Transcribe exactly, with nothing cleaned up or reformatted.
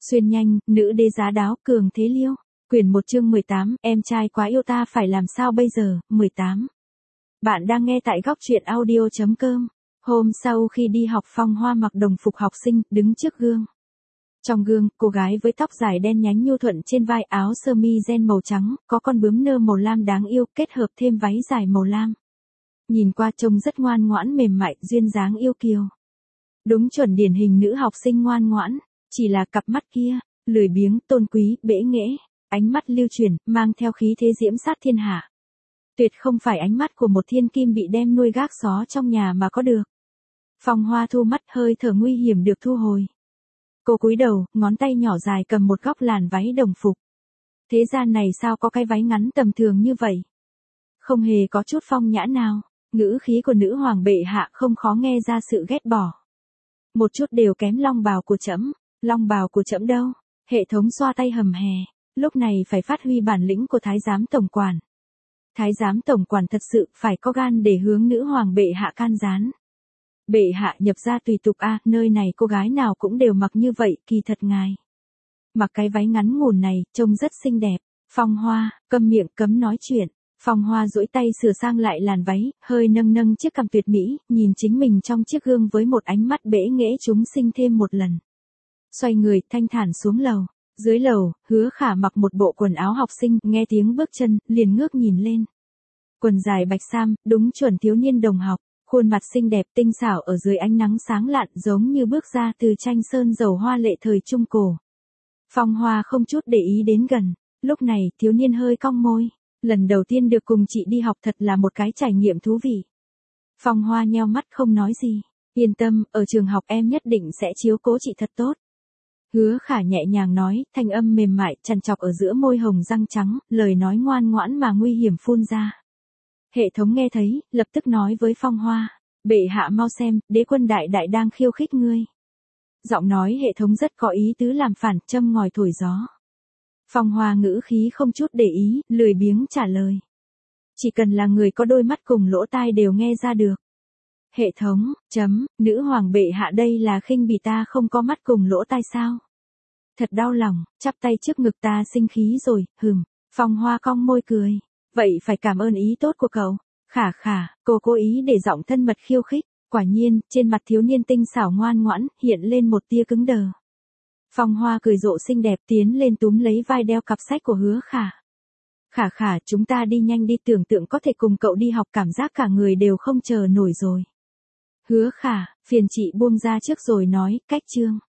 Xuyên nhanh, nữ đế giá đáo, cường thế liêu. Quyển một chương mười tám, em trai quá yêu ta phải làm sao bây giờ, mười tám. Bạn đang nghe tại góc truyện audio chấm com. Hôm sau khi đi học, Phong Hoa mặc đồng phục học sinh, đứng trước gương. Trong gương, cô gái với tóc dài đen nhánh nhu thuận trên vai, áo sơ mi ren màu trắng, có con bướm nơ màu lam đáng yêu, kết hợp thêm váy dài màu lam. Nhìn qua trông rất ngoan ngoãn mềm mại, duyên dáng yêu kiều. Đúng chuẩn điển hình nữ học sinh ngoan ngoãn, chỉ là cặp mắt kia, lười biếng, tôn quý, bẽ nghễ, ánh mắt lưu chuyển, mang theo khí thế diễm sát thiên hạ. Tuyệt không phải ánh mắt của một thiên kim bị đem nuôi gác xó trong nhà mà có được. Phong Hoa thu mắt, hơi thở nguy hiểm được thu hồi. Cô cúi đầu, ngón tay nhỏ dài cầm một góc làn váy đồng phục. Thế gian này sao có cái váy ngắn tầm thường như vậy? Không hề có chút phong nhã nào, ngữ khí của nữ hoàng bệ hạ không khó nghe ra sự ghét bỏ. Một chút đều kém long bào của trẫm, long bào của trẫm đâu? Hệ thống xoa tay hầm hè, lúc này phải phát huy bản lĩnh của thái giám tổng quản. Thái giám tổng quản thật sự phải có gan để hướng nữ hoàng bệ hạ can gián. Bệ hạ nhập gia tùy tục a, à, nơi này cô gái nào cũng đều mặc như vậy, kỳ thật ngài. Mặc cái váy ngắn ngủn này, trông rất xinh đẹp. Phong Hoa, câm miệng, cấm nói chuyện. Phong Hoa duỗi tay sửa sang lại làn váy, hơi nâng nâng chiếc cằm tuyệt mỹ, nhìn chính mình trong chiếc gương với một ánh mắt bẽ nghễ chúng sinh thêm một lần. Xoay người, thanh thản xuống lầu. Dưới lầu, Hứa Khả mặc một bộ quần áo học sinh, nghe tiếng bước chân, liền ngước nhìn lên. Quần dài bạch sam, đúng chuẩn thiếu niên đồng học, khuôn mặt xinh đẹp tinh xảo ở dưới ánh nắng sáng lạn giống như bước ra từ tranh sơn dầu hoa lệ thời Trung Cổ. Phong Hoa không chút để ý đến gần, lúc này thiếu niên hơi cong môi. Lần đầu tiên được cùng chị đi học thật là một cái trải nghiệm thú vị. Phong Hoa nheo mắt không nói gì. Yên tâm, ở trường học em nhất định sẽ chiếu cố chị thật tốt. Hứa Khả nhẹ nhàng nói, thanh âm mềm mại, trằn trọc ở giữa môi hồng răng trắng, lời nói ngoan ngoãn mà nguy hiểm phun ra. Hệ thống nghe thấy, lập tức nói với Phong Hoa, bệ hạ mau xem, đế quân đại đại đang khiêu khích ngươi. Giọng nói hệ thống rất có ý tứ làm phản, châm ngòi thổi gió. Phong Hoa ngữ khí không chút để ý, lười biếng trả lời. Chỉ cần là người có đôi mắt cùng lỗ tai đều nghe ra được. Hệ thống, chấm, nữ hoàng bệ hạ đây là khinh bỉ ta không có mắt cùng lỗ tai sao? Thật đau lòng, chắp tay trước ngực ta sinh khí rồi, hừm. Phong Hoa cong môi cười. Vậy phải cảm ơn ý tốt của cậu. Khả khả, cô cố ý để giọng thân mật khiêu khích. Quả nhiên, trên mặt thiếu niên tinh xảo ngoan ngoãn, hiện lên một tia cứng đờ. Phong Hoa cười rộ xinh đẹp tiến lên túm lấy vai đeo cặp sách của Hứa Khả. Khả khả, chúng ta đi nhanh đi, tưởng tượng có thể cùng cậu đi học, cảm giác cả người đều không chờ nổi rồi. Hứa Khả, phiền chị buông ra trước rồi nói, cách chương.